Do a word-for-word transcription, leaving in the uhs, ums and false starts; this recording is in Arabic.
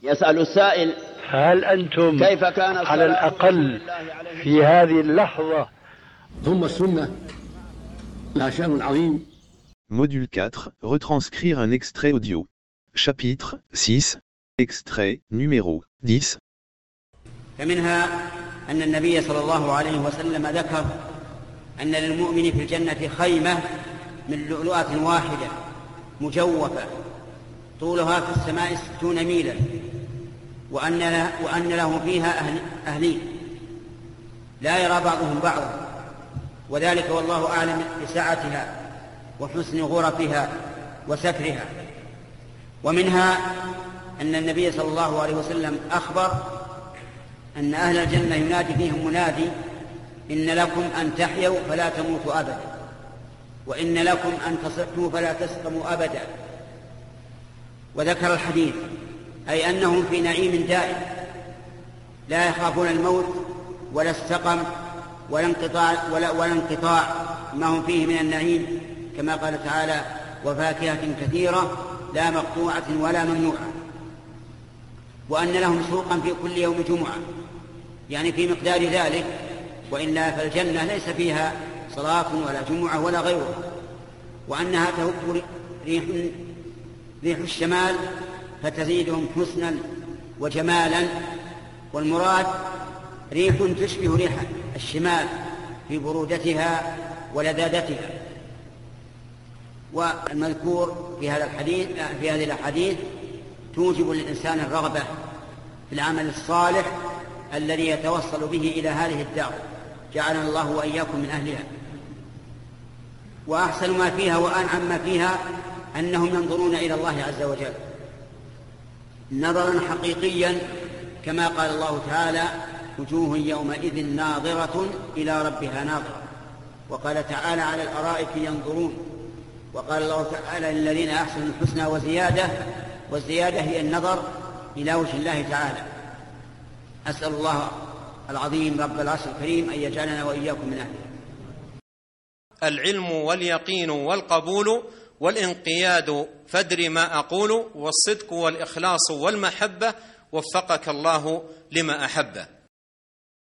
يسأل السائل: هل أنتم كيف كان على الأقل في هذه اللحظة؟ ثم السنة لها شأن عظيم. Module quatre, retranscrire un extrait audio. Chapitre six, extrait numéro dix. فمنها أن النبي صلى الله عليه وسلم ذكر أن للمؤمن في الجنة خيمة من لؤلؤة واحدة مجوفة طولها في السماء ستون ميلا، وأن له, وأن له فيها أهل أهلين لا يرى بعضهم بعضا، وذلك والله أعلم بسعتها وحسن غرفها وسترها. ومنها أن النبي صلى الله عليه وسلم أخبر أن أهل الجنة ينادي فيهم منادي: إن لكم أن تحيوا فلا تموتوا أبدا، وإن لكم أن تصحوا فلا تسقموا أبدا. وذكر الحديث أي أنهم في نعيم دائم لا يخافون الموت ولا السقم ولا انقطاع, ولا, ولا انقطاع ما هم فيه من النعيم، كما قال تعالى: وفاكهة كثيرة لا مقطوعة ولا ممنوعة. وأن لهم سوقا في كل يوم جمعة، يعني في مقدار ذلك، وإلا فالجنة ليس فيها صلاة ولا جمعة ولا غيره. وأنها تهب ريح, ريح الشمال فتزيدهم حسنا وجمالا، والمراد ريح تشبه ريح الشمال في برودتها ولذاذتها. والمذكور في هذا الحديث في هذه الأحاديث توجب للإنسان الرغبة في العمل الصالح الذي يتوصل به إلى هذه الدار، جعلنا الله وإياكم من أهلها. وأحسن ما فيها وأنعم ما فيها أنهم ينظرون إلى الله عز وجل نظرا حقيقيا، كما قال الله تعالى: وجوه يومئذ ناظرة إلى ربها ناظرة. وقال تعالى: على الأرائك ينظرون. وقال الله تعالى: للذين أحسنوا الحسنى وزيادة، والزيادة هي النظر إلى وجه الله تعالى. أسأل الله العظيم رب العرش الكريم أن يجعلنا وإياكم من أهله. العلم واليقين والقبول والانقياد فادر ما أقول، والصدق والإخلاص والمحبة، وفقك الله لما أحبه.